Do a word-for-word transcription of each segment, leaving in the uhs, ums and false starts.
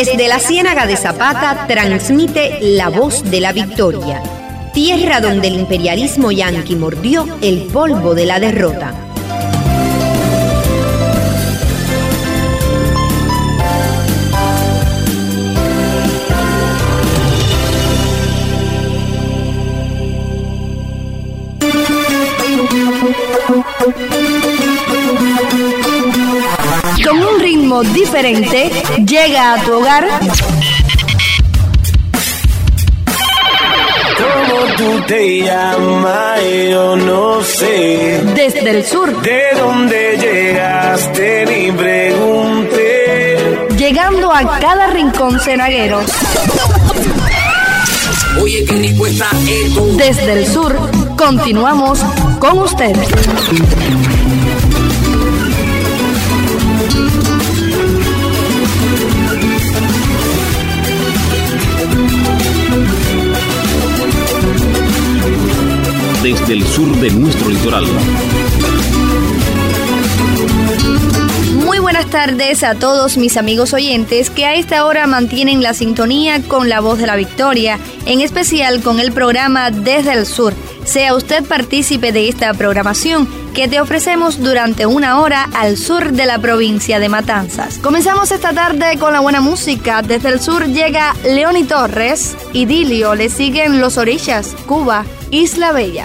Desde la Ciénaga de Zapata transmite La Voz de la Victoria, tierra donde el imperialismo yanqui mordió el polvo de la derrota. Con un ritmo diferente, llega a tu hogar. ¿Cómo tú te llamas? Yo no sé. Desde el sur. ¿De dónde llegaste? Ni pregunté. Llegando a cada rincón cenaguero. Oye, qué rico está esto. Desde el sur, continuamos con usted. Desde el sur de nuestro litoral. Muy buenas tardes a todos mis amigos oyentes que a esta hora mantienen la sintonía con La Voz de la Victoria, en especial con el programa Desde el Sur. Sea usted partícipe de esta programación que te ofrecemos durante una hora al sur de la provincia de Matanzas. Comenzamos esta tarde con la buena música. Desde el sur llega Leoni Torres, Idilio, le siguen Los Orillas, Cuba, Isla Bella.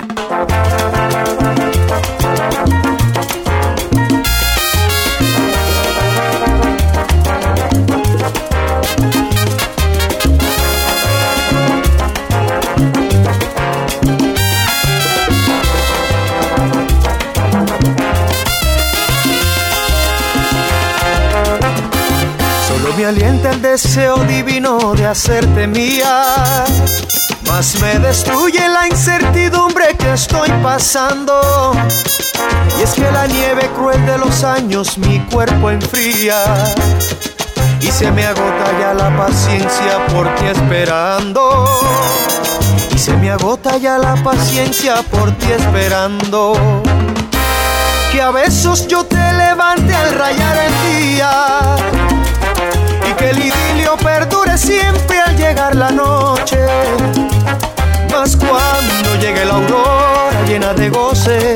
Me alienta el deseo divino de hacerte mía, mas me destruye la incertidumbre que estoy pasando. Y es que la nieve cruel de los años mi cuerpo enfría, y se me agota ya la paciencia por ti esperando. Y se me agota ya la paciencia por ti esperando. Que a besos yo te levante al rayar el día, que el idilio perdure siempre al llegar la noche. Mas cuando llegue la aurora llena de goce,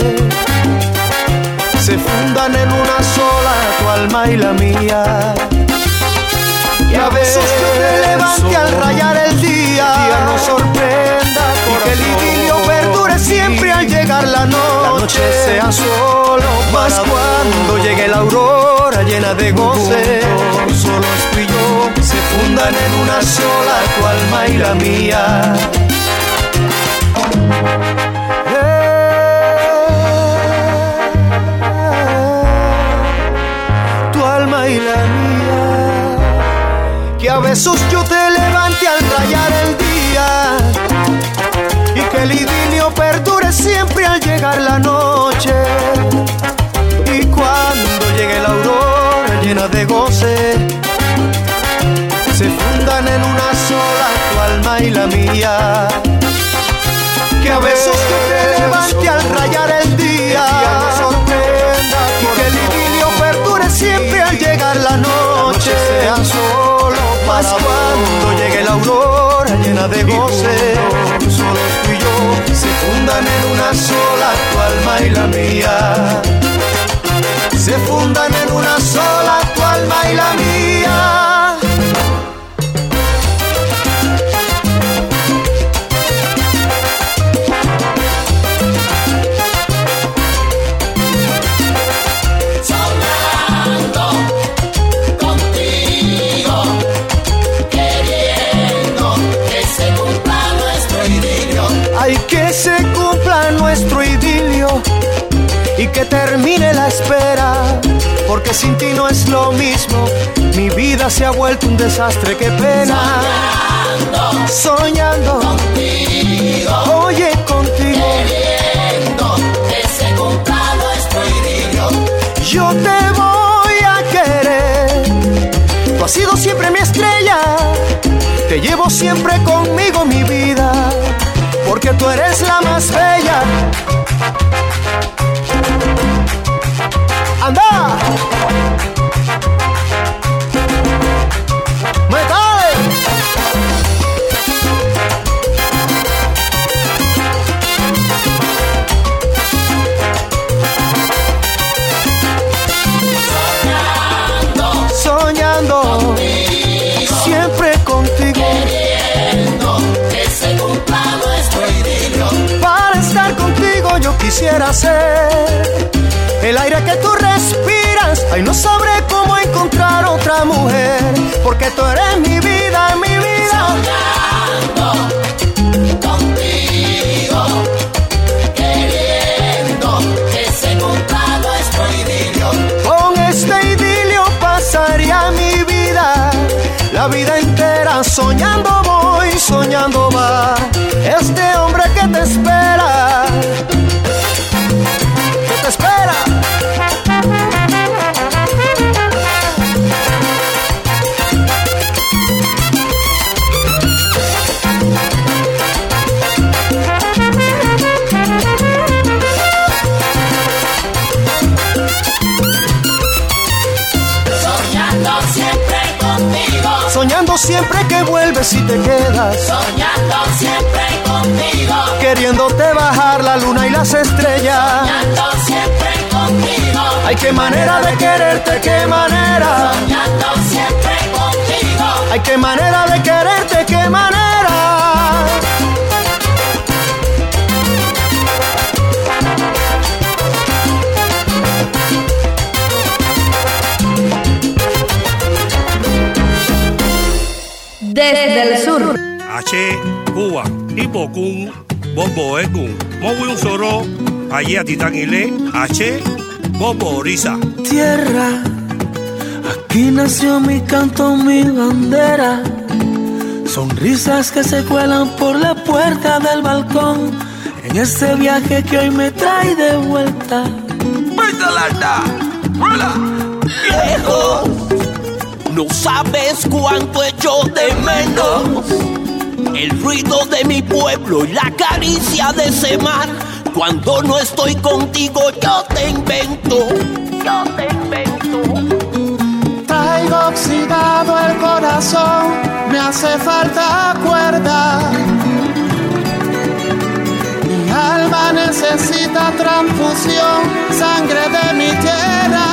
se fundan en una sola tu alma y la mía. Y a veces yo te levante al rayar el día, el día nos sorprenda, y que el idilio perdure siempre al llegar la noche, la noche sea solo. Mas cuando llegue la aurora llena de goce, solo tú y yo, se fundan en una sola tu alma y la mía. Eh, tu alma y la mía. Que a besos yo te levante al rayar el día, y que el idilio perdure siempre al llegar la noche. Y cuando llegue la aurora llena de goce, se fundan en una sola tu alma y la mía. Que a besos yo te levante al rayar el día, nos sorprenda, y que el idilio perdure siempre al llegar la noche. Sea solo más cuando llegue la aurora llena de goce, solo tú y yo, se fundan en una sola tu alma y la mía. Se fundan en una sola tu alma y la mía. Ay, que se cumpla nuestro idilio y que termine la espera, porque sin ti no es lo mismo. Mi vida se ha vuelto un desastre, qué pena. Soñando, soñando contigo, oye, contigo, queriendo que se cumpla nuestro idilio. Yo te voy a querer, tú has sido siempre mi estrella, te llevo siempre conmigo, mi vida, porque tú eres la más bella. ¡Anda! ¡Meta! yo quisiera ser. El aire que tú respiras, ay, no sabré cómo encontrar otra mujer, porque tú eres mi vida, mi vida. Soñando contigo, queriendo que se cumpla nuestro idilio. Con este idilio pasaría mi vida, la vida entera soñando voy, soñando va. Este hombre que te espera, que te espera. Soñando siempre que vuelves y te quedas. Soñando siempre contigo. Queriéndote bajar la luna y las estrellas. Soñando siempre contigo. Ay, qué manera de quererte, qué manera. Soñando siempre contigo. Ay, qué manera de quererte, qué manera. Desde el sur. H, Cuba, Hipocún, Bobo Ecún, Mowi un Soro, allí a Titánile, H, Bobo Orisa. Tierra, aquí nació mi canto, mi bandera. Sonrisas que se cuelan por la puerta del balcón. En este viaje que hoy me trae de vuelta. Viejo, no sabes cuánto echo de menos el ruido de mi pueblo y la caricia de ese mar. Cuando no estoy contigo yo te invento, yo te invento. Traigo oxidado el corazón, me hace falta cuerda. Mi alma necesita transfusión, sangre de mi tierra.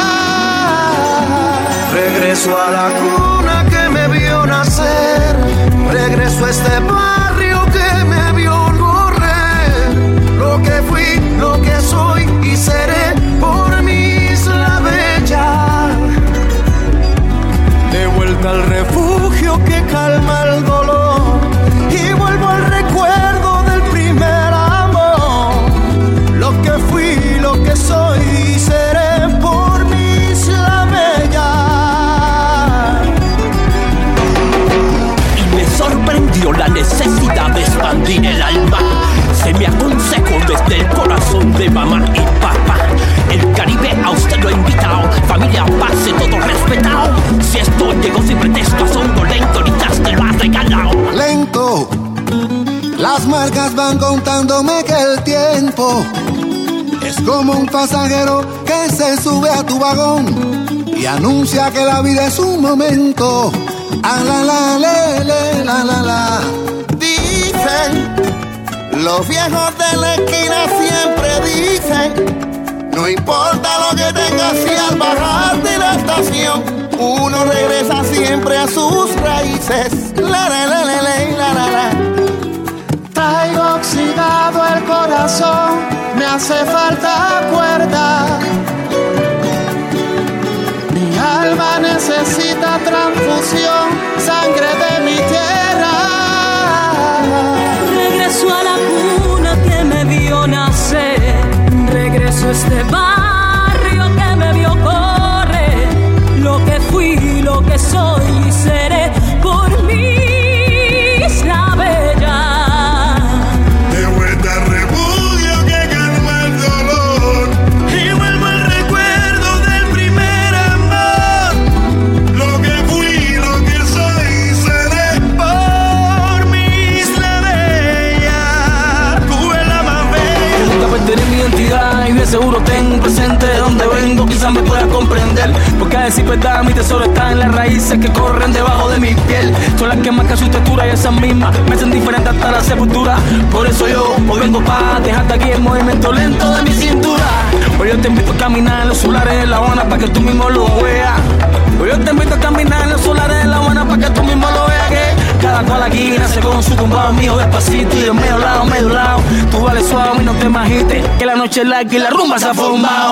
Regreso a la cuna que me vio nacer, regreso a este barrio que me vio correr. Lo que fui, lo que soy y seré por mi isla bella. De vuelta al refugio que calma el dolor y vuelvo al recuerdo del primer amor. Lo que fui, lo que soy y seré por mi isla bella. Sorprendió la necesidad de expandir el alma. Se me aconsejó desde el corazón de mamá y papá. El Caribe a usted lo ha invitado. Familia, pase todo respetado. Si esto llegó sin pretexto, asombro lento, ahorita te lo has regalado. Lento, las marcas van contándome que el tiempo es como un pasajero que se sube a tu vagón y anuncia que la vida es un momento. Ah, la, la, le, le, la, la, la. Dicen, los viejos de la esquina siempre dicen, no importa lo que tengas si al bajar de la estación, uno regresa siempre a sus raíces. La, la, la, la, la, la, la, la. Traigo oxidado el corazón, me hace falta cuerda. Mi alma necesita transfusión, sangre de mi tierra. Regreso a la cuna que me vio nacer. Regreso a este barrio que me vio correr. Lo que fui, lo que soy y seré por mi isla bella. De vuelta al refugio que calma el dolor y vuelvo al recuerdo del primer amor. Lo que fui, lo que soy y seré por mi isla bella. Tú eres la más bella. Nunca perderé mi identidad y de seguro tengo un presente de donde vengo, quizás me puedas comprender. Porque a decir verdad, mi tesoro está en las raíces que corren debajo de mi piel. Son las que marcan su textura y esas mismas me hacen diferente hasta la sepultura. Por eso yo hoy vengo para dejarte aquí el movimiento lento de mi cintura. Hoy yo te invito a caminar en los solares de La Habana para que tú mismo lo veas. Hoy yo te invito a caminar en los solares de La Habana para que tú mismo lo veas. Que cada cual aquí nace con su tumbao mío despacito y de medio lado, medio lado. Tú vales suave y no te imagites que la noche es larga y la rumba se ha formado.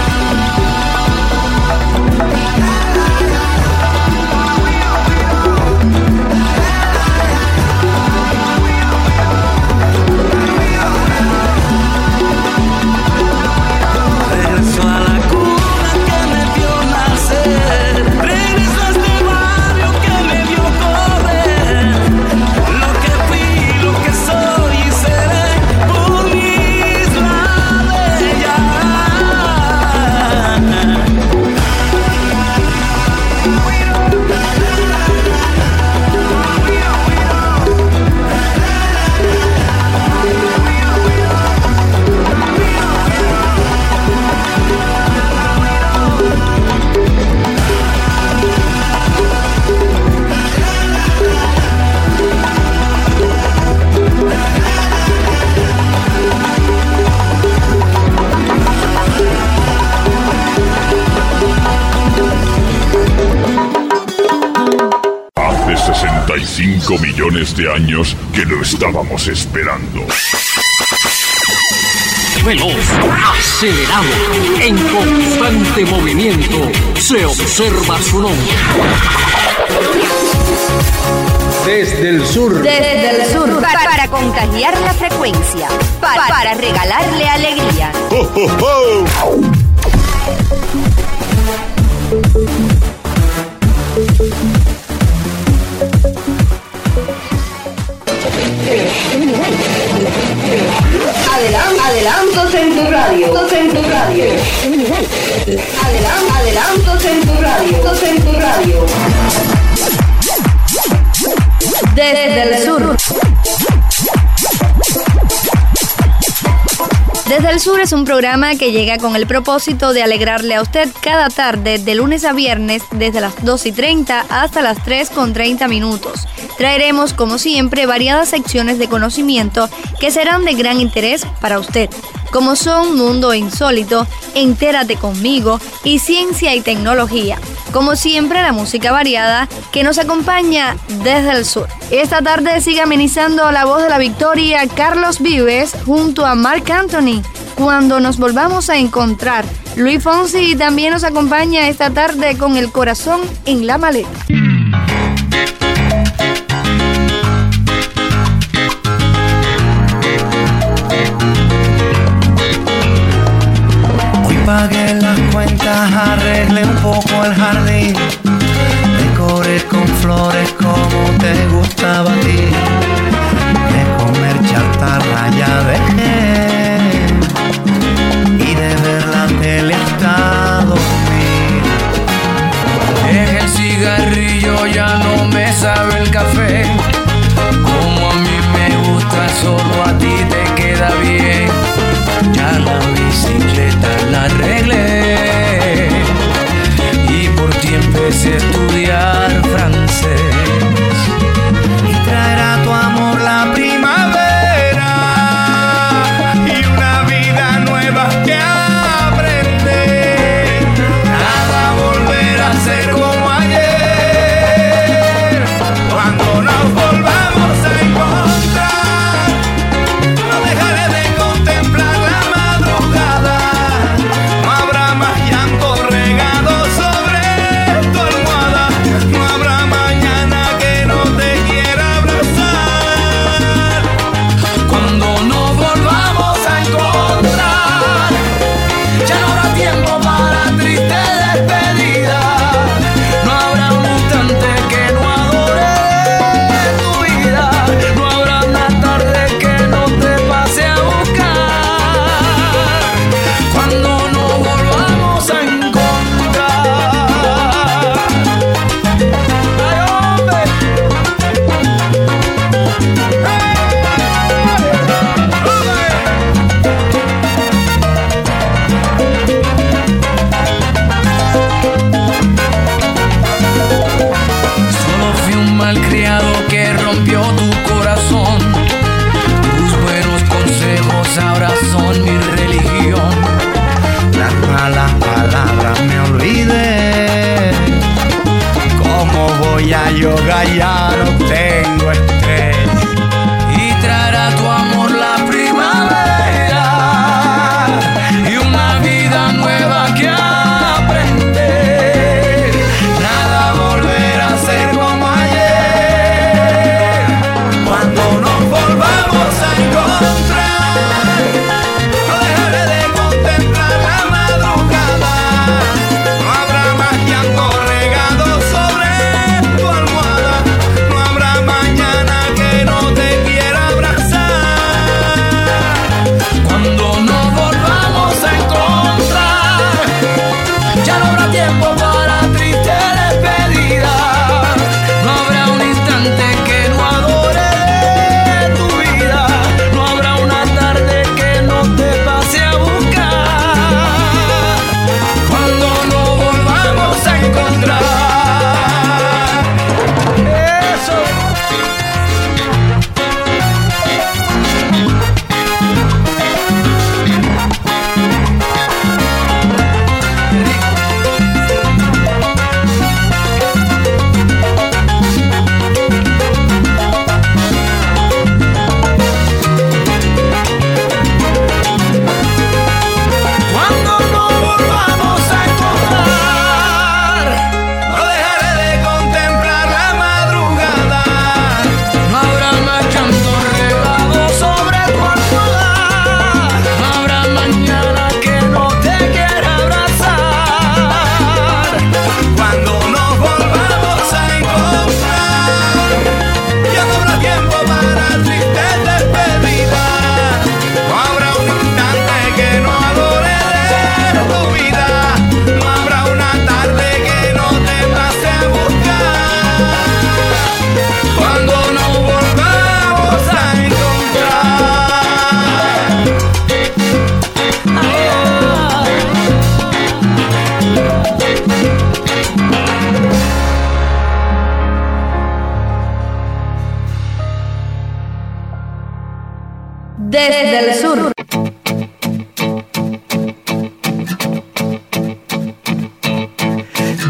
Cinco millones de años que lo estábamos esperando. Veloz, acelerado, en constante movimiento, se observa su nombre. Desde el sur. Desde el sur. Para, para contagiar la frecuencia. Para, para regalarle alegría. ¡Oh, oh, oh! Adelant, adelantos en tu radio, en tu radio. Adelant, adelantos en tu radio, en tu radio. Desde el sur. Desde el Sur es un programa que llega con el propósito de alegrarle a usted cada tarde, de lunes a viernes, desde las dos y treinta hasta las tres con treinta minutos. Traeremos, como siempre, variadas secciones de conocimiento que serán de gran interés para usted, como son Mundo Insólito, Entérate Conmigo y Ciencia y Tecnología. Como siempre, la música variada que nos acompaña desde el sur. Esta tarde sigue amenizando la voz de la victoria Carlos Vives junto a Marc Anthony. Cuando nos volvamos a encontrar, Luis Fonsi también nos acompaña esta tarde con el corazón en la maleta. Pagué las cuentas, arreglé un poco el jardín, decoré con flores como te gustaba a ti, de comer chatarra ya dejé, y de ver la tele hasta dormir. Dejé el cigarrillo, ya no me sabe el café, como a mí me gusta, solo a ti te queda bien. Ya la bicicleta la arreglé y por ti empecé a estudiar francés. Y traerá tu amor la primavera y una vida nueva que aprender. Nada volverá a ser como ayer. Cuando nos volvamos a encontrar, no dejaré de contemplar la madrugada. No habrá más llanto regado sobre tu almohada. No habrá mañana que no te quiera abrazar. Cuando nos volvamos a encontrar, ya no habrá tiempo para triste despedida. No habrá un instante que no adore tu vida. No habrá una tarde que no te pase a buscar. Cuando nos volvamos a encontrar. Ay, hombre. Solo fui un malcriado que rompió tu corazón. Tus buenos consejos ahora son mi religión. Las malas palabras me olvidé. ¿Cómo voy a yoga? Ya no tengo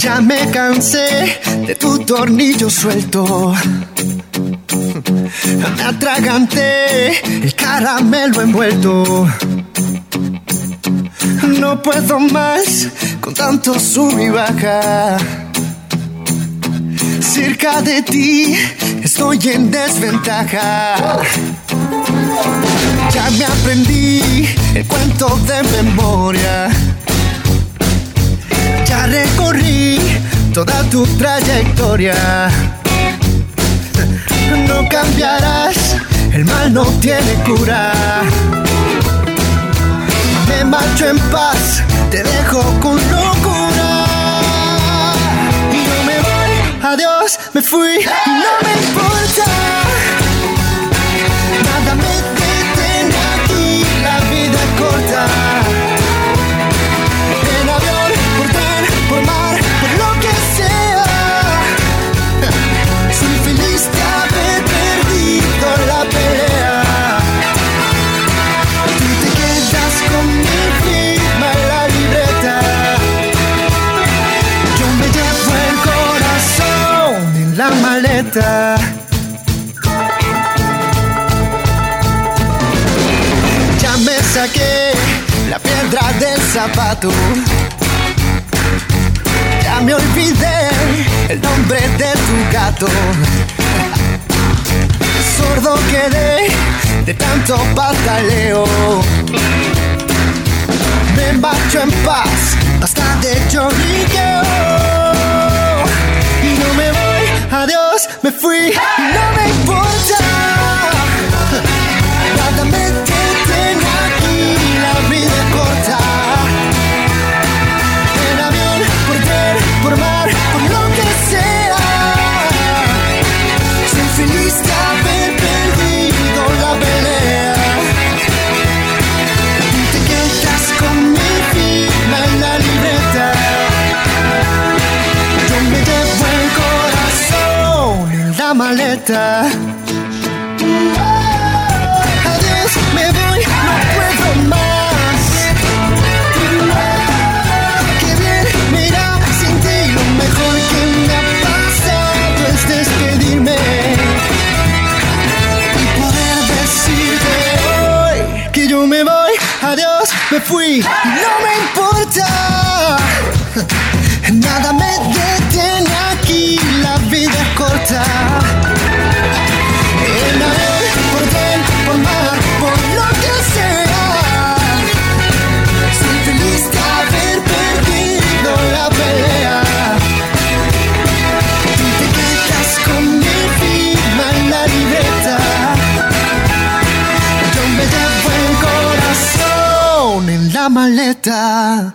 Ya me cansé de tu tornillo suelto. Me atraganté el caramelo envuelto. No puedo más con tanto sub y baja. Cerca de ti estoy en desventaja. Ya me aprendí el cuento de memoria. Ya recorrí toda tu trayectoria. No cambiarás, el mal no tiene cura. Me marcho en paz, te dejo con locura. Y yo me voy, adiós, me fui, y no me importa. Nada me detiene aquí, la vida es corta. En avión, por tren, por mar, por lo que sea. Soy feliz de haber perdido la pelea. Tú te quedas con mi firma en la libreta. Yo me llevo el corazón en la maleta. Ya me saqué la piedra del zapato. Ya me olvidé el nombre de tu gato. Sordo quedé de tanto pataleo. Me marcho en paz, basta de lloriqueo. Y no me voy, adiós, me fui, y no me importa. Nada me detiene aquí, la vida es corta. En avión, por tren, por mar, por lo que sea. Soy feliz de haber perdido la pelea. Tú te quedas con mi firma en la libreta. Yo me llevo el corazón en la maleta. Adiós, me voy, no puedo más. Qué bien, mira, sin ti lo mejor que me ha pasado es despedirme y poder decirte hoy que yo me voy, adiós, me fui, no me importa. Nada me detiene aquí, la vida es corta. En avión, por tren, por mar, por lo que sea. Soy feliz de haber perdido la pelea. Tú te quedas con mi firma en la libreta. Yo me llevo el corazón en la maleta.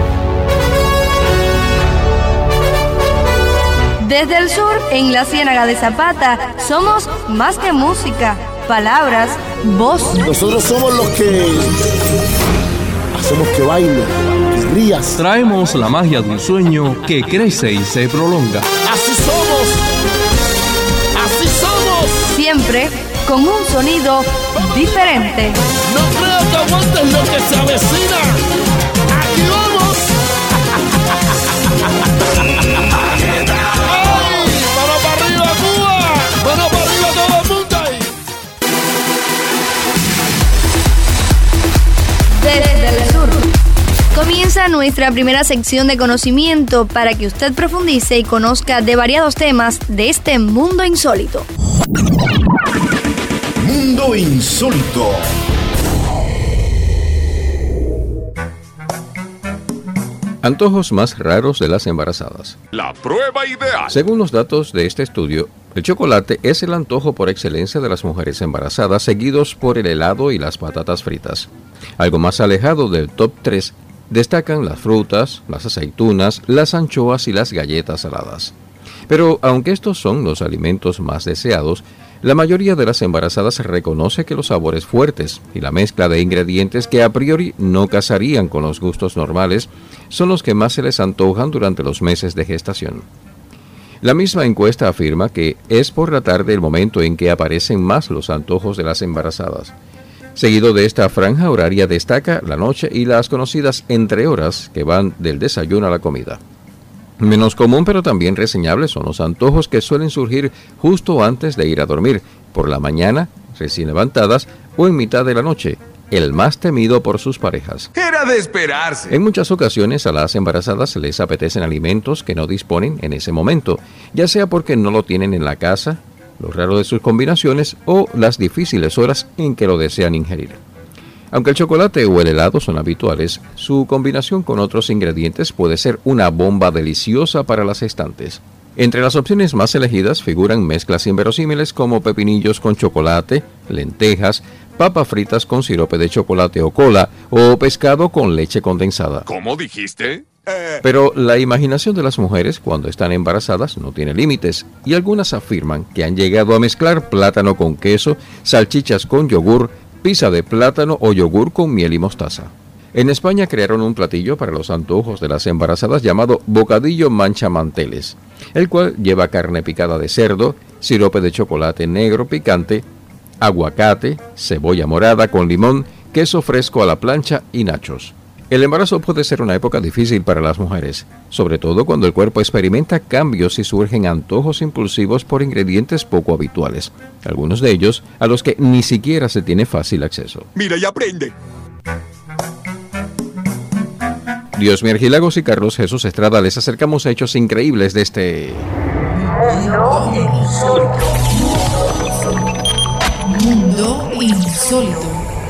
Desde el sur, en la Ciénaga de Zapata, somos más que música, palabras, voz. Nosotros somos los que hacemos que baile, que rías. Traemos la magia de un sueño que crece y se prolonga. Así somos, así somos. Siempre con un sonido diferente. No creo que aguantes lo que se avecina. Aquí vamos. Desde el sur comienza nuestra primera sección de conocimiento para que usted profundice y conozca de variados temas de este mundo insólito. Mundo insólito. Antojos más raros de las embarazadas. La prueba ideal. Según los datos de este estudio, el chocolate es el antojo por excelencia de las mujeres embarazadas, seguidos por el helado y las patatas fritas. Algo más alejado del top tres destacan las frutas, las aceitunas, las anchoas y las galletas saladas. Pero aunque estos son los alimentos más deseados, la mayoría de las embarazadas reconoce que los sabores fuertes y la mezcla de ingredientes que a priori no casarían con los gustos normales son los que más se les antojan durante los meses de gestación. La misma encuesta afirma que es por la tarde el momento en que aparecen más los antojos de las embarazadas. Seguido de esta franja horaria destaca la noche y las conocidas entre horas que van del desayuno a la comida. Menos común pero también reseñable son los antojos que suelen surgir justo antes de ir a dormir, por la mañana, recién levantadas o en mitad de la noche, el más temido por sus parejas. Era de esperarse. En muchas ocasiones a las embarazadas les apetecen alimentos que no disponen en ese momento, ya sea porque no lo tienen en la casa, lo raro de sus combinaciones o las difíciles horas en que lo desean ingerir. Aunque el chocolate o el helado son habituales, su combinación con otros ingredientes puede ser una bomba deliciosa para las gestantes. Entre las opciones más elegidas figuran mezclas inverosímiles como pepinillos con chocolate, lentejas, papas fritas con sirope de chocolate o cola o pescado con leche condensada. ¿Cómo dijiste? Pero la imaginación de las mujeres cuando están embarazadas no tiene límites y algunas afirman que han llegado a mezclar plátano con queso, salchichas con yogur, pizza de plátano o yogur con miel y mostaza. En España crearon un platillo para los antojos de las embarazadas llamado bocadillo manchamanteles, el cual lleva carne picada de cerdo, sirope de chocolate negro picante, aguacate, cebolla morada con limón, queso fresco a la plancha y nachos. El embarazo puede ser una época difícil para las mujeres, sobre todo cuando el cuerpo experimenta cambios y surgen antojos impulsivos por ingredientes poco habituales, algunos de ellos a los que ni siquiera se tiene fácil acceso. Mira y aprende. Dios Argilagos y Carlos Jesús Estrada les acercamos a hechos increíbles de este... Mundo insólito. Mundo insólito.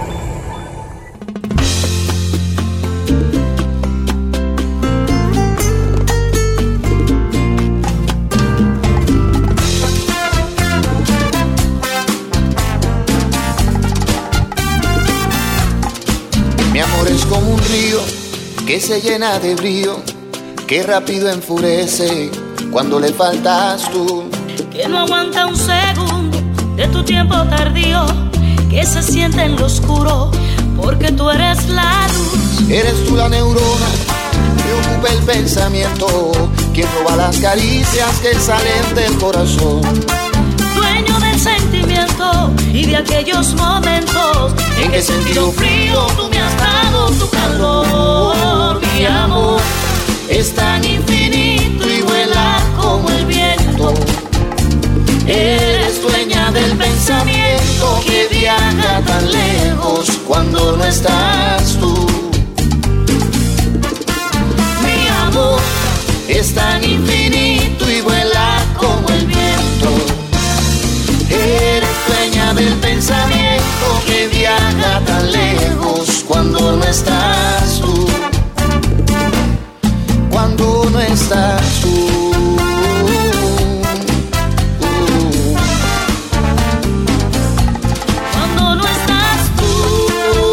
Mi amor es como un río que se llena de brío, que rápido enfurece cuando le faltas tú. Que no aguanta un segundo de tu tiempo tardío, que se siente en lo oscuro, porque tú eres la luz. Eres tú la neurona que ocupa el pensamiento, quien roba las caricias que salen del corazón. Dueño del sentimiento y de aquellos momentos en que he sentido frío, tú me has dado tu calor. Mi amor es tan infinito y vuela como el viento. Eres dueña del pensamiento que viaja tan lejos cuando no estás tú. Mi amor es tan infinito y vuela como el viento. Eres dueña del pensamiento que viaja tan lejos cuando no estás tú. Cuando no estás tú. Cuando no estás tú.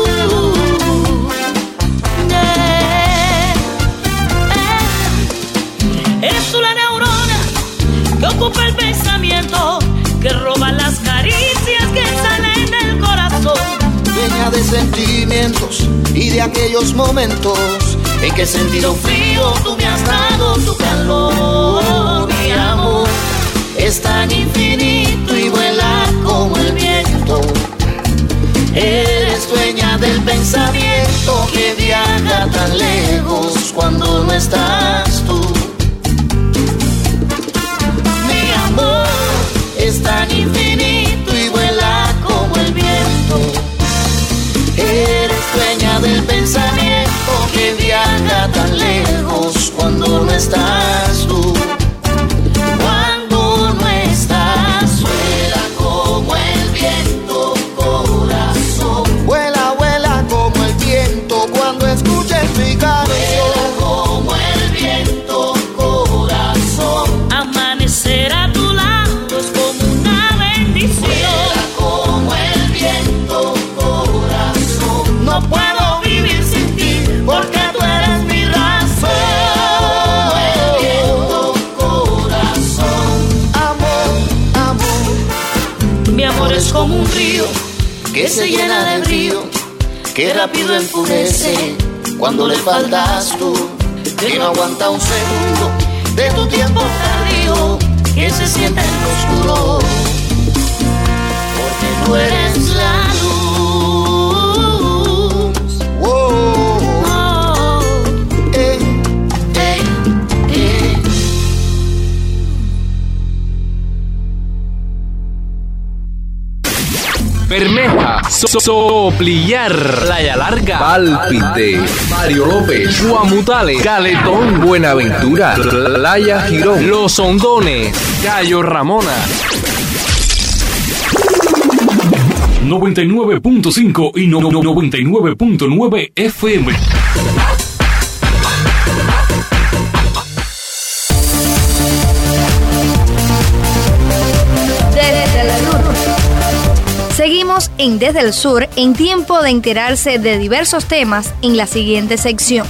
Yeah. Eh. Eres tú la neurona que ocupa el pensamiento, que roba las caricias que salen del corazón. Dueña de sentimientos y de aquellos momentos en que he sentido frío, tú me has dado tu calor. Mi amor es tan infinito y vuela como el viento. Eres dueña del pensamiento que viaja tan lejos cuando no estás tú. Mi amor es tan infinito y vuela como el viento. Eres dueña del pensamiento que viaja tan lejos cuando no estás tú. Cuando no estás, vuela como el viento, corazón. Vuela, vuela como el viento cuando escuches mi canción. Vuela como el viento, corazón. Amanecer a tu lado es como una bendición. Vuela como el viento, corazón. No puedo vivir sin ti porque tú eres mi razón. El viento, corazón. Amor, amor. Mi amor es como un río que se llena de brío, que rápido enfurece cuando le faltas tú. Que no aguanta un segundo de tu tiempo tardío, que se siente en lo oscuro, porque tú eres la luz. Oh, oh, eh, eh, eh. So- Soplillar, Playa Larga, Pálpite, Mario López, Guamutales, Caletón, Buenaventura, Playa Girón, Los Hondones, Cayo Ramona. noventa y nueve punto cinco y no- no- noventa y nueve punto nueve F M. Desde el sur. Seguimos en Desde el Sur en tiempo de enterarse de diversos temas en la siguiente sección.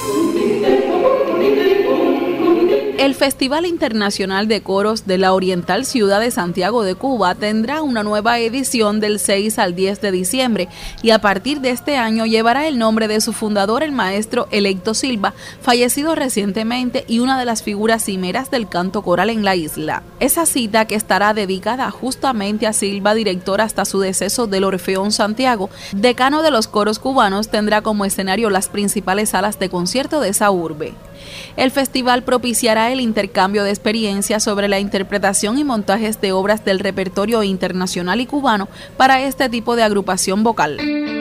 El Festival Internacional de Coros de la Oriental Ciudad de Santiago de Cuba tendrá una nueva edición del seis al diez de diciembre y a partir de este año llevará el nombre de su fundador, el maestro Electo Silva, fallecido recientemente y una de las figuras cimeras del canto coral en la isla. Esa cita, que estará dedicada justamente a Silva, director hasta su deceso del Orfeón Santiago, decano de los coros cubanos, tendrá como escenario las principales salas de concierto de esa urbe. El festival propiciará el intercambio de experiencias sobre la interpretación y montajes de obras del repertorio internacional y cubano para este tipo de agrupación vocal.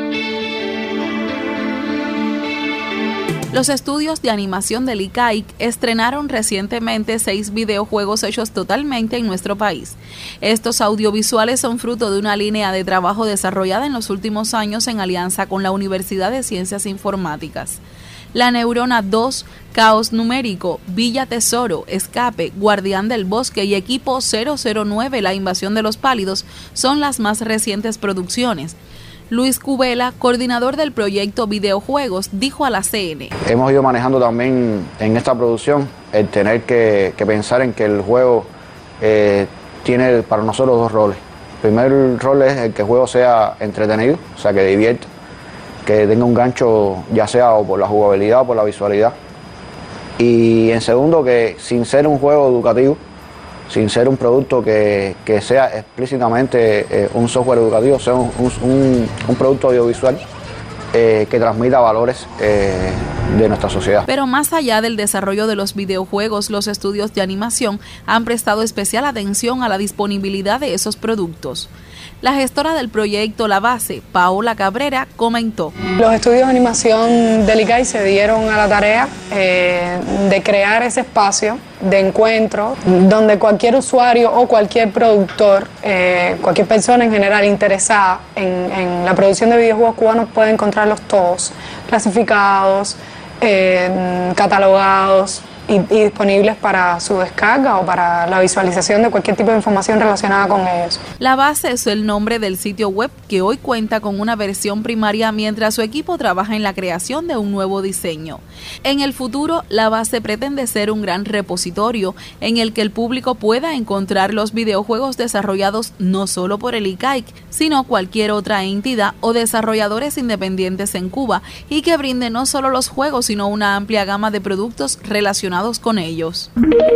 Los estudios de animación del I C A I C estrenaron recientemente seis videojuegos hechos totalmente en nuestro país. Estos audiovisuales son fruto de una línea de trabajo desarrollada en los últimos años en alianza con la Universidad de Ciencias Informáticas. La Neurona dos, Caos Numérico, Villa Tesoro, Escape, Guardián del Bosque y Equipo cero cero nueve, La Invasión de los Pálidos, son las más recientes producciones. Luis Cubela, coordinador del proyecto Videojuegos, dijo a la C N: Hemos ido manejando también en esta producción el tener que, que pensar en que el juego eh, tiene para nosotros dos roles. El primer rol es el que el juego sea entretenido, o sea, que divierta, que tenga un gancho, ya sea o por la jugabilidad o por la visualidad. Y en segundo, que sin ser un juego educativo, sin ser un producto que, que sea explícitamente eh, un software educativo, sea un, un, un producto audiovisual eh, que transmita valores eh, de nuestra sociedad. Pero más allá del desarrollo de los videojuegos, los estudios de animación han prestado especial atención a la disponibilidad de esos productos. La gestora del proyecto La Base, Paola Cabrera, comentó: Los estudios de animación del I C A I se dieron a la tarea eh, de crear ese espacio de encuentro donde cualquier usuario o cualquier productor, eh, cualquier persona en general interesada en, en la producción de videojuegos cubanos puede encontrarlos todos, clasificados, eh, catalogados y, y disponibles para su descarga o para la visualización de cualquier tipo de información relacionada con ellos. La Base es el nombre del sitio web que hoy cuenta con una versión primaria mientras su equipo trabaja en la creación de un nuevo diseño. En el futuro, La Base pretende ser un gran repositorio en el que el público pueda encontrar los videojuegos desarrollados no solo por el I C A I C, sino cualquier otra entidad o desarrolladores independientes en Cuba y que brinde no solo los juegos, sino una amplia gama de productos relacionados con ellos.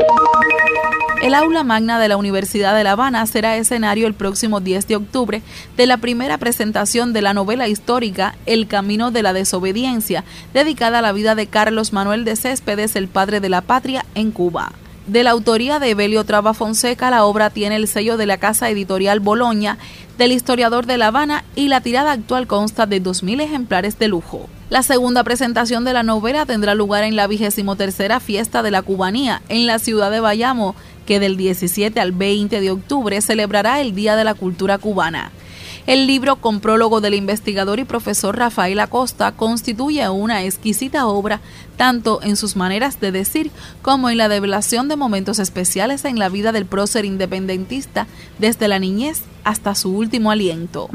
El aula magna de la Universidad de La Habana será escenario el próximo diez de octubre de la primera presentación de la novela histórica El Camino de la Desobediencia, dedicada a la vida de Carlos Manuel de Céspedes, el padre de la patria en Cuba. De la autoría de Evelio Traba Fonseca, la obra tiene el sello de la casa editorial Boloña, del historiador de La Habana, y la tirada actual consta de dos mil ejemplares de lujo. La segunda presentación de la novela tendrá lugar en la vigésimo tercera Fiesta de la Cubanía, en la ciudad de Bayamo, que del diecisiete al veinte de octubre celebrará el Día de la Cultura Cubana. El libro, con prólogo del investigador y profesor Rafael Acosta, constituye una exquisita obra, tanto en sus maneras de decir como en la develación de momentos especiales en la vida del prócer independentista, desde la niñez hasta su último aliento.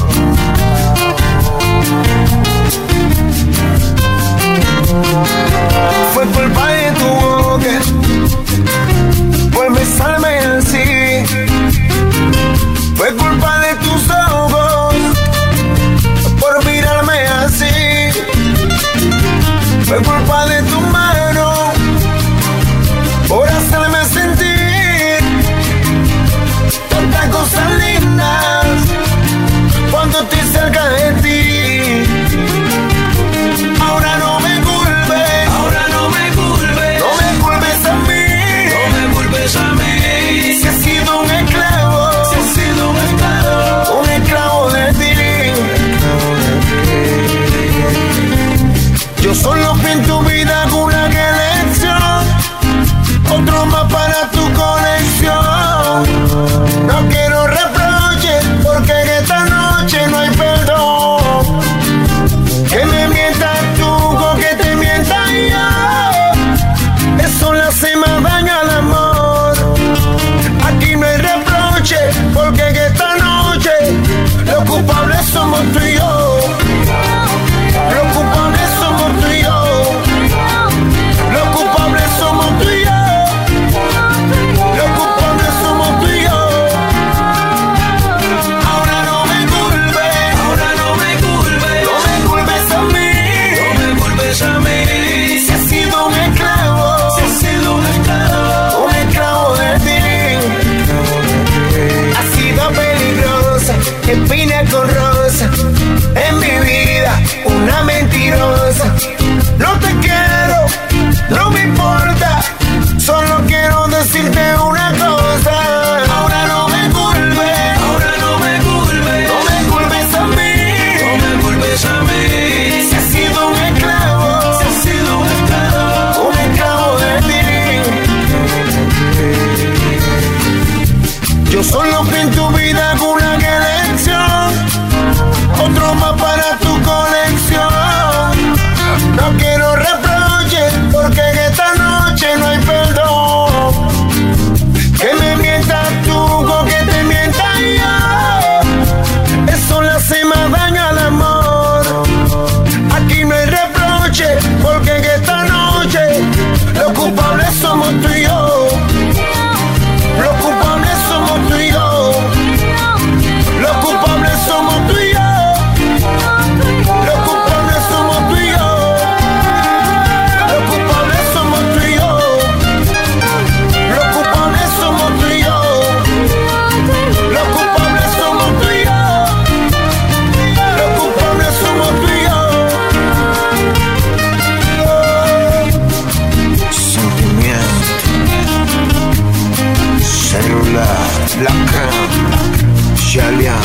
Sentimiento. Yo solo que en tu vida hago una elección, otro más para tu colección. No quiero reproches porque en esta noche no hay perdón. Que me mientas tú o que te mienta yo, eso le hace más daño al amor. Aquí no hay reproche porque en esta noche los culpables somos tú y yo. Los culpables somos tú y yo. Los culpables somos tú y yo. Los culpables somos tú y yo. Los culpables somos tú y yo. Los culpables somos tú y yo. Los culpables somos tú y yo. Los culpables somos tú y yo. Sentimiento, celular, la cama, Shalia,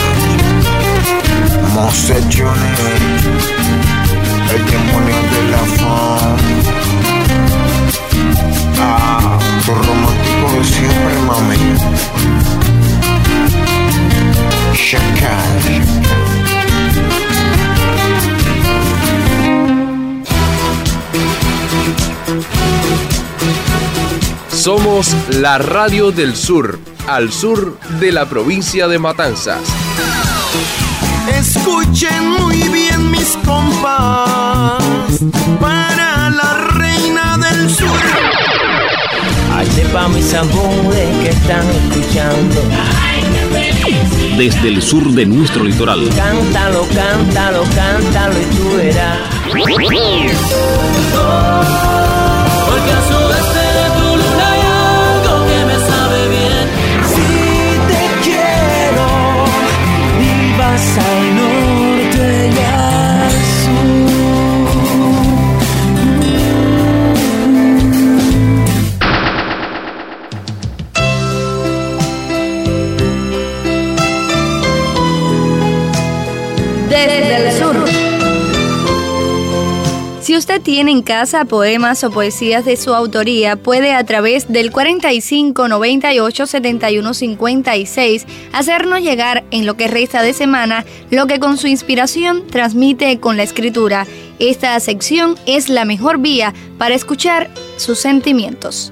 Mose Johnny, el demonio de la fama. Ah, tu romántico de siempre, mami. Chacal. Somos la radio del sur, al sur de la provincia de Matanzas. Escuchen muy bien mis compas, para la reina del sur. Ay, pa' mis amores que están escuchando. Desde el sur de nuestro litoral. Cántalo, cántalo, cántalo y tú verás. Porque a su vez de tu luna hay algo que me sabe bien. Si te quiero, vivas al norte y al Desde el sur. Si usted tiene en casa poemas o poesías de su autoría, puede a través del cuarenta y cinco, noventa y ocho, setenta y uno, cincuenta y seis hacernos llegar en lo que resta de semana lo que con su inspiración transmite con la escritura. Esta sección es la mejor vía para escuchar sus sentimientos.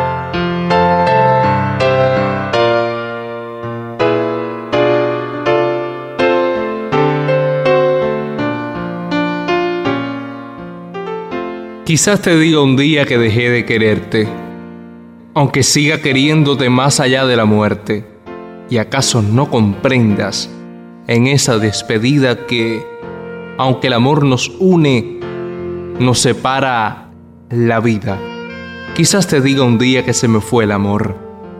Quizás te diga un día que dejé de quererte, aunque siga queriéndote más allá de la muerte. ¿Y acaso no comprendas en esa despedida que, aunque el amor nos une, nos separa la vida? Quizás te diga un día que se me fue el amor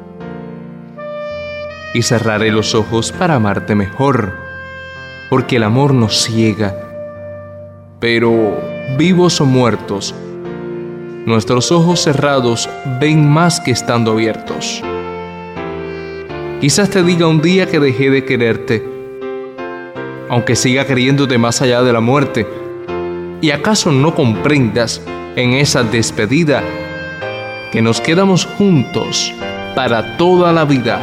y cerraré los ojos para amarte mejor, porque el amor nos ciega. Pero vivos o muertos, nuestros ojos cerrados ven más que estando abiertos. Quizás te diga un día que dejé de quererte, aunque siga queriéndote más allá de la muerte. ¿Y acaso no comprendas en esa despedida que nos quedamos juntos para toda la vida?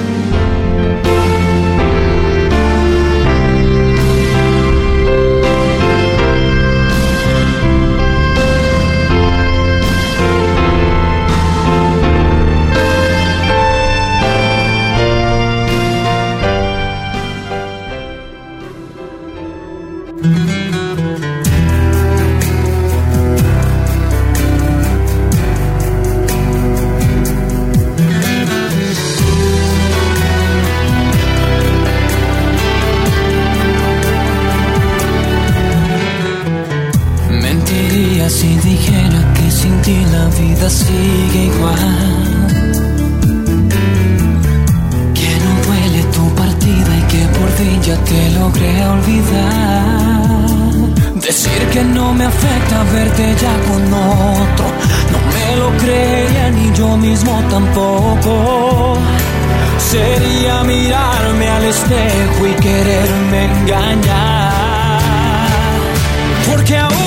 Si dijera que sin ti la vida sigue igual, que no duele tu partida y que por fin ya te logré olvidar. Decir que no me afecta verte ya con otro, no me lo creía ni yo mismo tampoco. Sería mirarme al espejo y quererme engañar, porque aún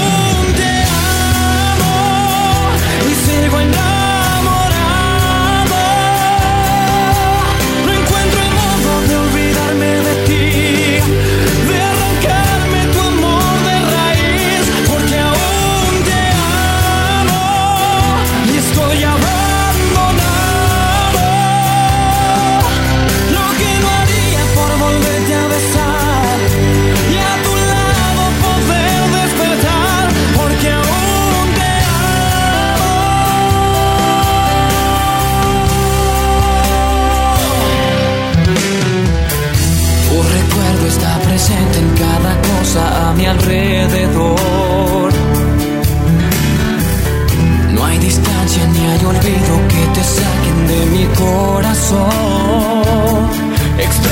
sigo enamorado, no encuentro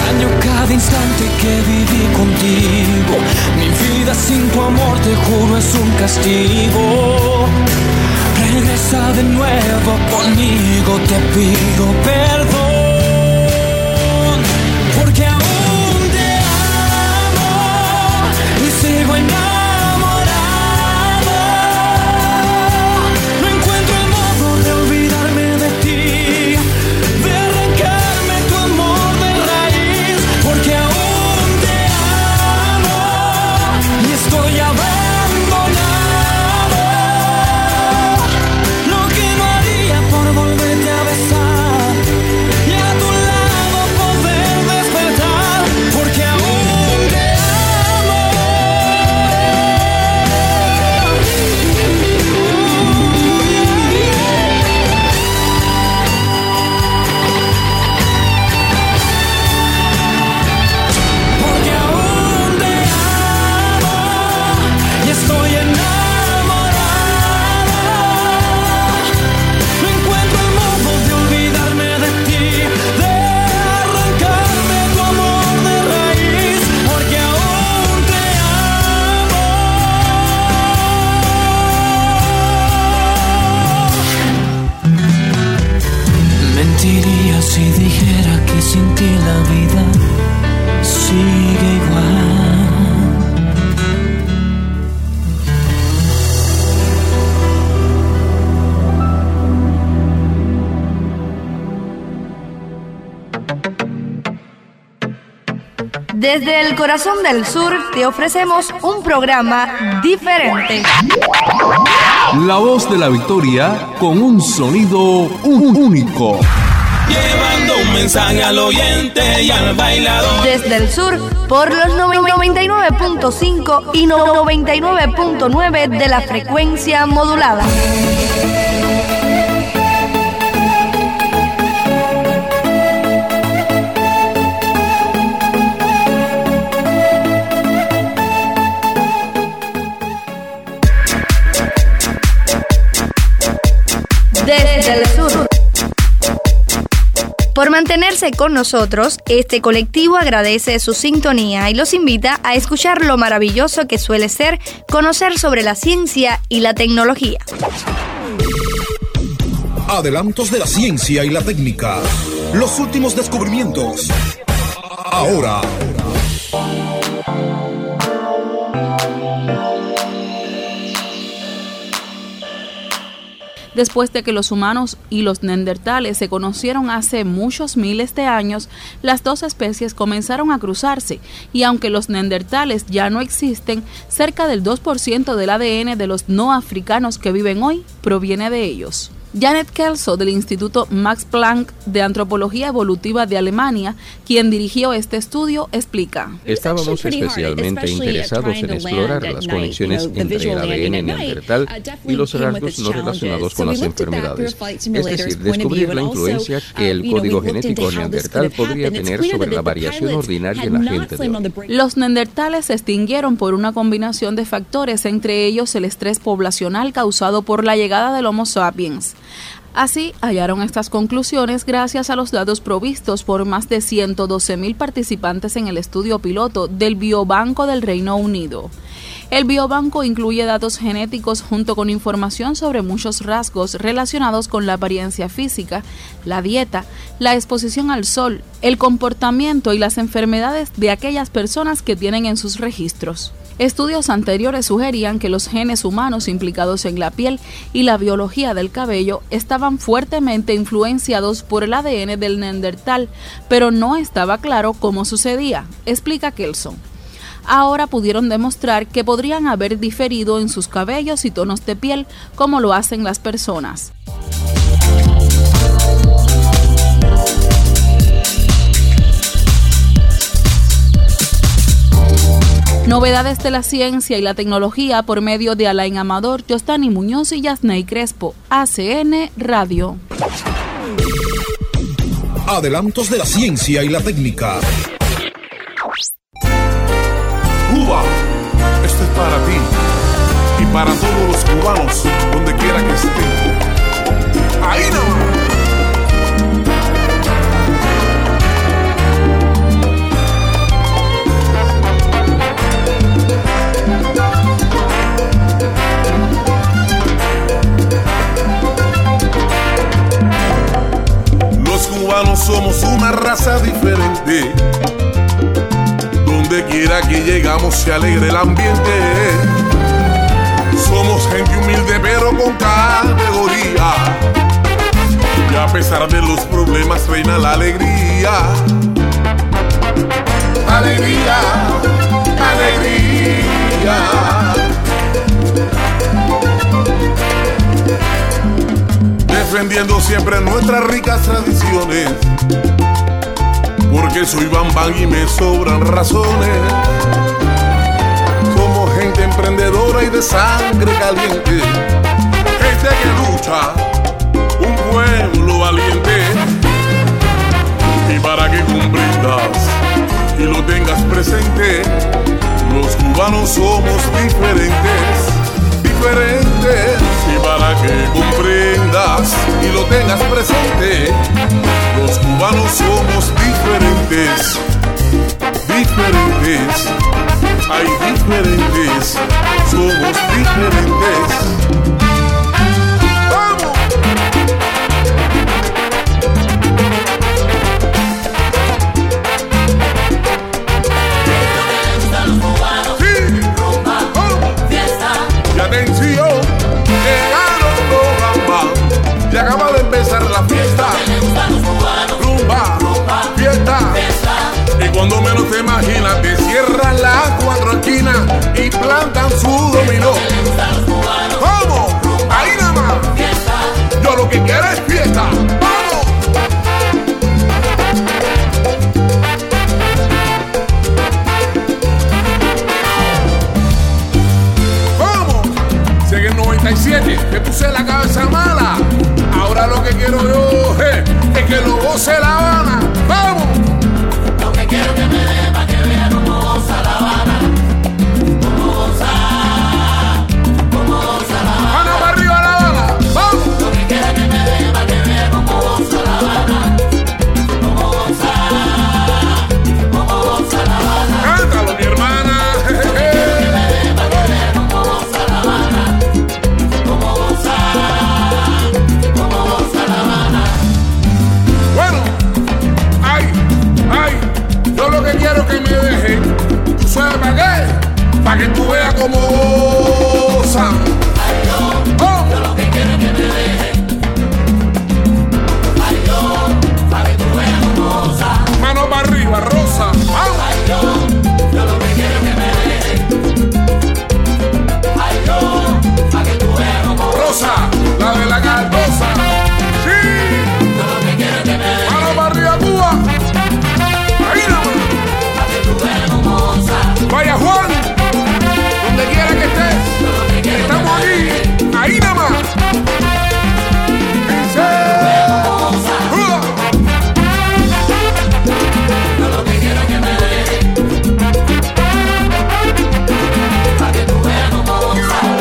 Extraño cada instante que viví contigo. Mi vida sin tu amor, te juro, es un castigo. Regresa de nuevo conmigo, te pido perdón, porque aún te amo y sigo enamorado. No encuentro el modo de olvidarme de ti, de arrancarme tu amor de raíz, porque aún te amo y estoy abandonado. Si dijera que sin ti la vida sigue igual. Desde el corazón del sur te ofrecemos un programa diferente. La voz de la victoria con un sonido único. Llevando un mensaje al oyente y al bailador. Desde el sur, por los noventa y nueve punto cinco y noventa y nueve punto nueve de la frecuencia modulada. Desde el sur. Por mantenerse con nosotros, este colectivo agradece su sintonía y los invita a escuchar lo maravilloso que suele ser conocer sobre la ciencia y la tecnología. Adelantos de la ciencia y la técnica. Los últimos descubrimientos. Ahora. Después de que los humanos y los neandertales se conocieron hace muchos miles de años, las dos especies comenzaron a cruzarse y aunque los neandertales ya no existen, cerca del dos por ciento del A D N de los no africanos que viven hoy proviene de ellos. Janet Kelso, del Instituto Max Planck de Antropología Evolutiva de Alemania, quien dirigió este estudio, explica: Estábamos especialmente interesados en explorar las conexiones entre el A D N neandertal y los rasgos no relacionados con las enfermedades, es decir, descubrir la influencia que el código genético neandertal podría tener sobre la variación ordinaria en la gente de hoy. Los neandertales se extinguieron por una combinación de factores, entre ellos el estrés poblacional causado por la llegada del Homo sapiens. Así, hallaron estas conclusiones gracias a los datos provistos por más de ciento doce mil participantes en el estudio piloto del Biobanco del Reino Unido. El biobanco incluye datos genéticos junto con información sobre muchos rasgos relacionados con la apariencia física, la dieta, la exposición al sol, el comportamiento y las enfermedades de aquellas personas que tienen en sus registros. Estudios anteriores sugerían que los genes humanos implicados en la piel y la biología del cabello estaban fuertemente influenciados por el A D N del neandertal, pero no estaba claro cómo sucedía, explica Kelson. Ahora pudieron demostrar que podrían haber diferido en sus cabellos y tonos de piel como lo hacen las personas. Novedades de la ciencia y la tecnología por medio de Alain Amador, Yostani Muñoz y Yasney Crespo. A C N Radio. Adelantos de la ciencia y la técnica. Cuba, esto es para ti y para todos los cubanos, donde quiera que estén. Ahí nomás. una raza diferente. Donde quiera que llegamos se alegra el ambiente. Somos gente humilde pero con categoría. Y a pesar de los problemas reina la alegría. Alegría, alegría. Defendiendo siempre nuestras ricas tradiciones. Porque soy bambán y me sobran razones. Somos gente emprendedora y de sangre caliente. Gente que lucha, un pueblo valiente. Y para que comprendas y lo tengas presente, los cubanos somos diferentes, diferentes. Y para que comprendas y lo tengas presente, los cubanos somos diferentes, diferentes. Hay diferentes, somos diferentes. ¡Vamos! Sí. Rumba, fiesta. Y atención, llegaron los bambán. Y acaba de empezar la fiesta. Rumba, rumba, fiesta. fiesta. Y cuando menos te imaginas, te cierran las cuatro esquinas y plantan su dominó. ¿Cómo? Ahí nada más. Yo lo que quiero es fiesta. ¡Vamos! ¿Cómo? Si en el noventa y siete me puse la cabeza mala, ahora lo que quiero yo eh, es que lo goce La Habana. ¡Vamos! Quiero que me dé pa' que vea cómo goza La Habana. Cómo goza, cómo goza La Habana. Mano para arriba La Habana, vamos. Lo que quiero que me dé pa' que vea cómo goza La Habana. Cómo goza, cómo goza La Habana. Cántalo, mi hermana. Quiero que me dé pa' que vea cómo goza La Habana. Cómo goza, cómo goza La Habana. Bueno, ay, ay. Yo lo que quiero es que me dejen. ¿Tú sabes para qué? Para que tú veas cómo gozan. Ay, yo, oh. Yo lo que quiero es que me dejen. Ay, yo, para que tú veas cómo gozan. Mano para arriba, Rosa. Vamos. Ay, yo, yo lo que quiero es que me dejen. Ay, yo, para que tú veas cómo gozan. Rosa, la de la Cardosa. Sí. Yo lo que quiero es que me dejen. Mano para arriba, Cuba. Vaya Juan, donde quiera que estés, estamos aquí, ahí nada más. Yo lo que quiero es que me dejen, para que tú veas cómo gozar.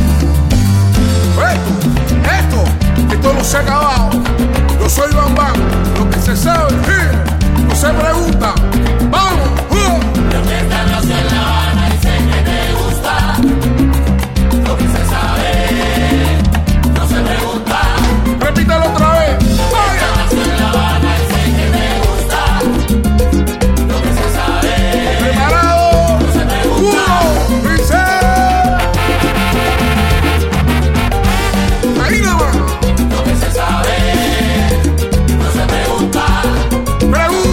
Esto, esto, esto no se ha acabado. Yo soy Bambán, lo que se sabe, no se pregunta. ¡Vamos! Yo que estamos en La Habana y sé que te gusta. Lo que se sabe, no se pregunta. Repítalo otra vez. Yo que estamos en La Habana y sé que te gusta. Lo que se sabe. Preparado. No se pregunta. Uno, dice. Ahí nada más. Lo que se sabe, no se pregunta. Pregunta.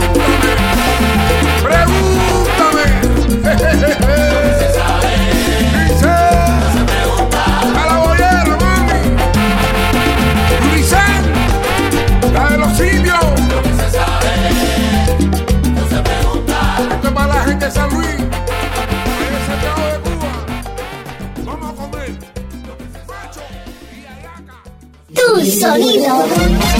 San Luis, ahí en Santiago de Cuba. Vamos a comer macho y ayaca. Tu sonido.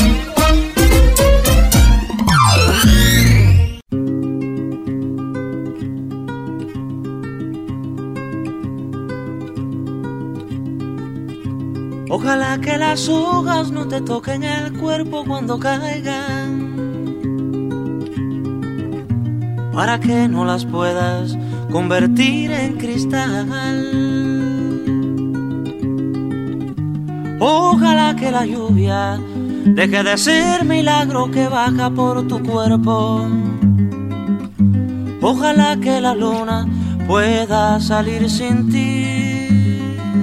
Ojalá que las hojas no te toquen el cuerpo cuando caigan, para que no las puedas convertir en cristal. Ojalá que la lluvia deje de ser milagro que baja por tu cuerpo. Ojalá que la luna pueda salir sin ti.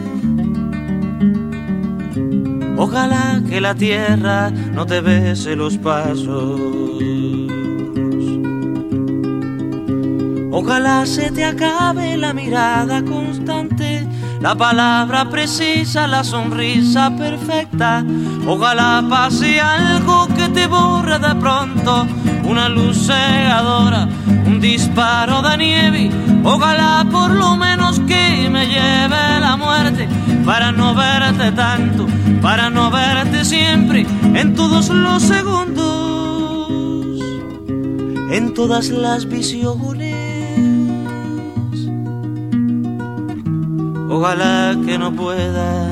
Ojalá que la tierra no te bese los pasos. Ojalá se te acabe la mirada constante, la palabra precisa, la sonrisa perfecta. Ojalá pase algo que te borre de pronto, una luz cegadora, un disparo de nieve. Ojalá por lo menos que me lleve la muerte, para no verte tanto, para no verte siempre, en todos los segundos, en todas las visiones. Ojalá que no pueda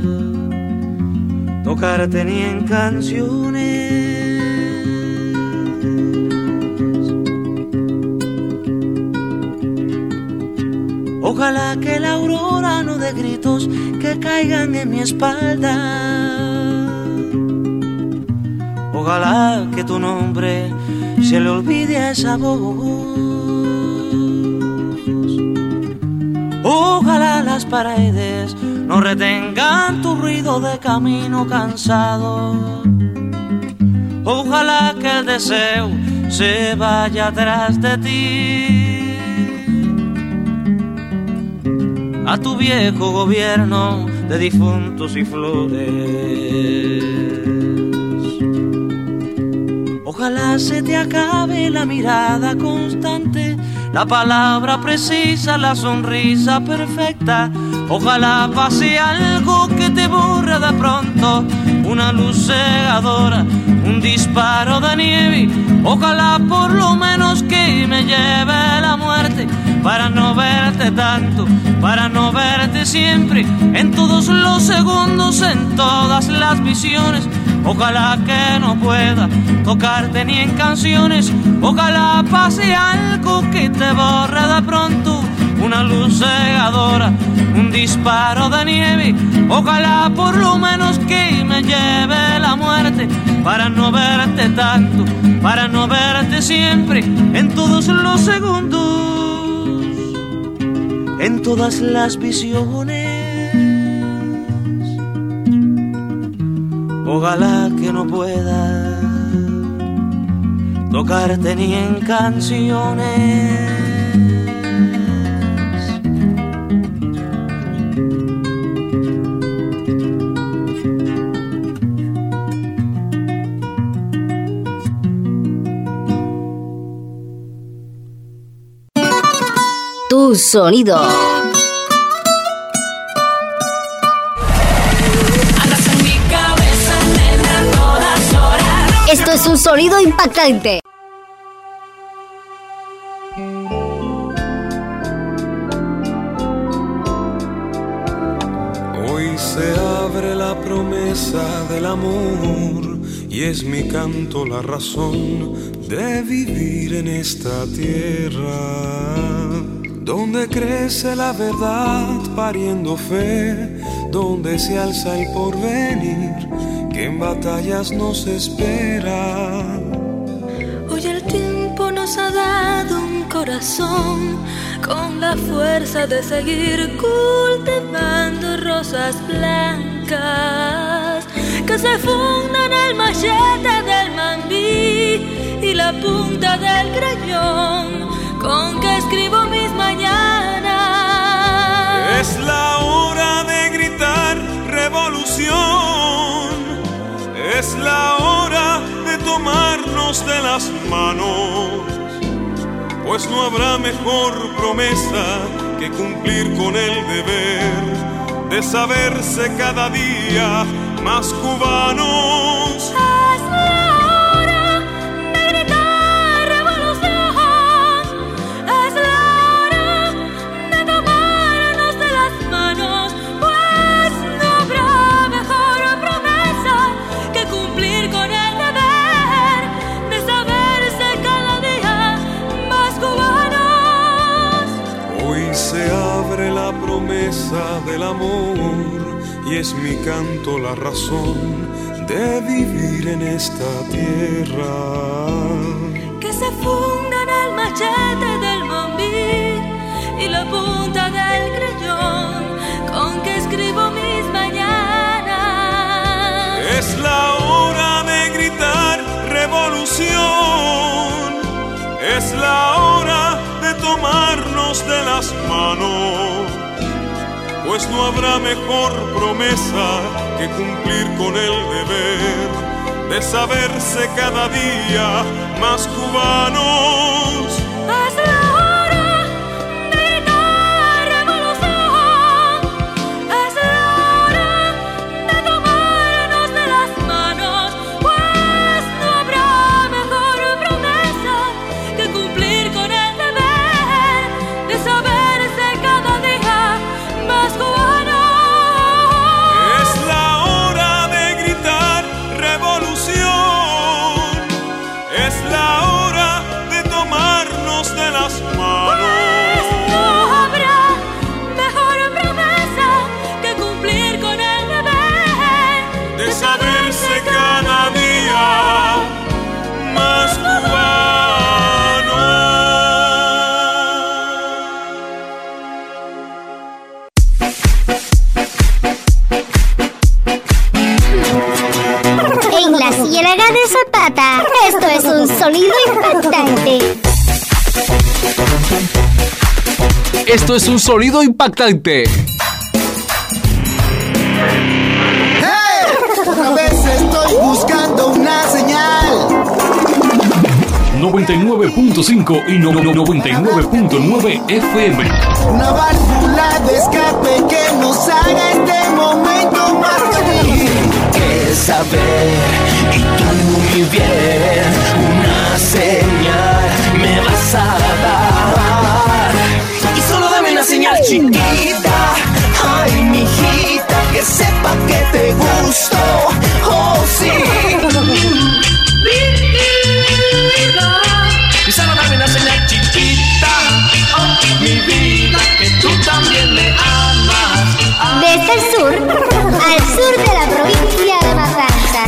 tocarte ni en canciones. Ojalá que la aurora no dé gritos que caigan en mi espalda. Ojalá que tu nombre se le olvide a esa voz. Ojalá las paredes no retengan tu ruido de camino cansado. Ojalá que el deseo se vaya atrás de ti, a tu viejo gobierno de difuntos y flores. Ojalá se te acabe la mirada constante, la palabra precisa, la sonrisa perfecta. Ojalá pase algo que te borre de pronto, una luz cegadora, un disparo de nieve. Ojalá por lo menos que me lleve la muerte, para no verte tanto, para no verte siempre, en todos los segundos, en todas las visiones. Ojalá que no pueda tocarte ni en canciones. Ojalá pase algo que te borre de pronto, una luz cegadora, un disparo de nieve. Ojalá por lo menos que me lleve la muerte, para no verte tanto, para no verte siempre, en todos los segundos, en todas las visiones. Ojalá que no pueda tocarte ni en canciones. Tu sonido. Esto es un sonido impactante. Hoy se abre la promesa del amor y es mi canto la razón de vivir en esta tierra, donde crece la verdad pariendo fe, donde se alza el porvenir que en batallas nos espera. Hoy el tiempo nos ha dado un corazón con la fuerza de seguir cultivando rosas blancas que se fundan el machete del mambí y la punta del crayón con que escribo mis mañanas. Es la hora de gritar revolución, es la hora de tomarnos de las manos, pues no habrá mejor promesa que cumplir con el deber de saberse cada día más cubanos. Es la hora de gritar revolución, es la hora de tomarnos de las manos, pues no habrá mejor promesa que cumplir con el deber de saberse cada día más cubanos. Hoy se abre la promesa del amor y es mi canto la razón de vivir en esta tierra. Que se funda en el machete del bombín y la punta del creyón con que escribo mis mañanas. Es la hora de gritar revolución, es la hora de tomarnos de las manos, pues no habrá mejor promesa que cumplir con el deber de saberse cada día más cubanos. Es la hora de gritar revolución, es la hora de tomarnos de las manos, pues no habrá mejor promesa que cumplir con el deber de saberse cada día más cubanos. Es la hora de gritar revolución, es la hora de tomarnos de las manos. Pues no habrá mejor promesa que cumplir con el deber de saberse cada día más cubano. En la Ciénaga de Zapata, esto es un sonido impactante. Esto es un sonido impactante. ¡Hey! Otra vez estoy buscando una señal. noventa y nueve punto cinco y no- no- noventa y nueve punto nueve F M. Una válvula de escape que nos haga este momento más feliz. Que saber y tú muy bien, una señal me vas a dar. Y solo dame una señal chiquita, ay mijita, que sepa que te gusto, oh sí. Y solo dame una señal chiquita, oh mi vida, que tú también me amas. Desde el sur al sur de la provincia de Matanzas.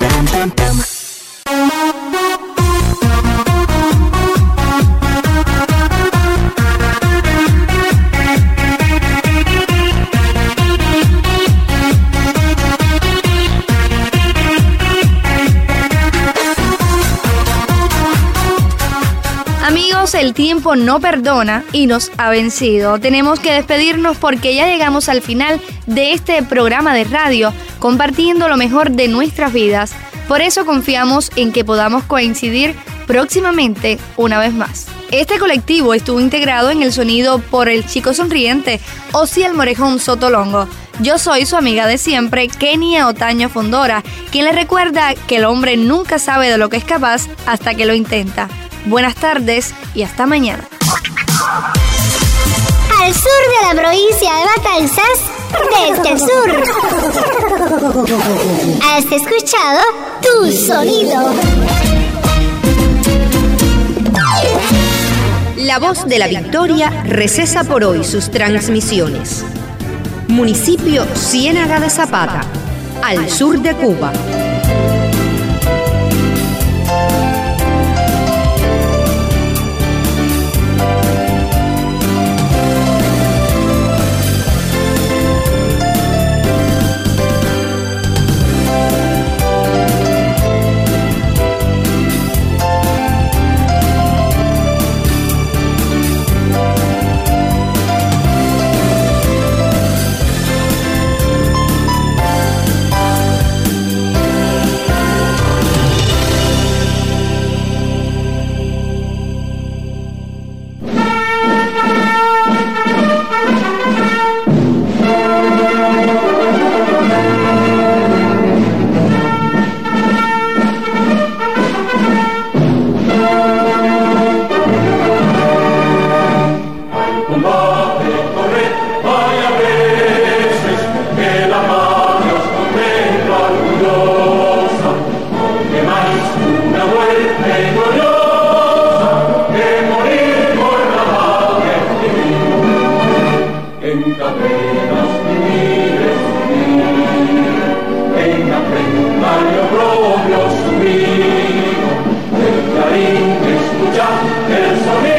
Amigos, el tiempo no perdona y nos ha vencido. Tenemos que despedirnos porque ya llegamos al final de este programa de radio, compartiendo lo mejor de nuestras vidas. Por eso confiamos en que podamos coincidir próximamente una vez más. Este colectivo estuvo integrado en el sonido por el chico sonriente Osiel Morejón Sotolongo. Yo soy su amiga de siempre, Kenia Otaño Fondora, quien le recuerda que el hombre nunca sabe de lo que es capaz hasta que lo intenta. Buenas tardes y hasta mañana. Al sur de la provincia de Matanzas, desde el sur. Has escuchado Tu Sonido. La Voz de la Victoria recesa por hoy sus transmisiones. Municipio Ciénaga de Zapata, al sur de Cuba. el sonido.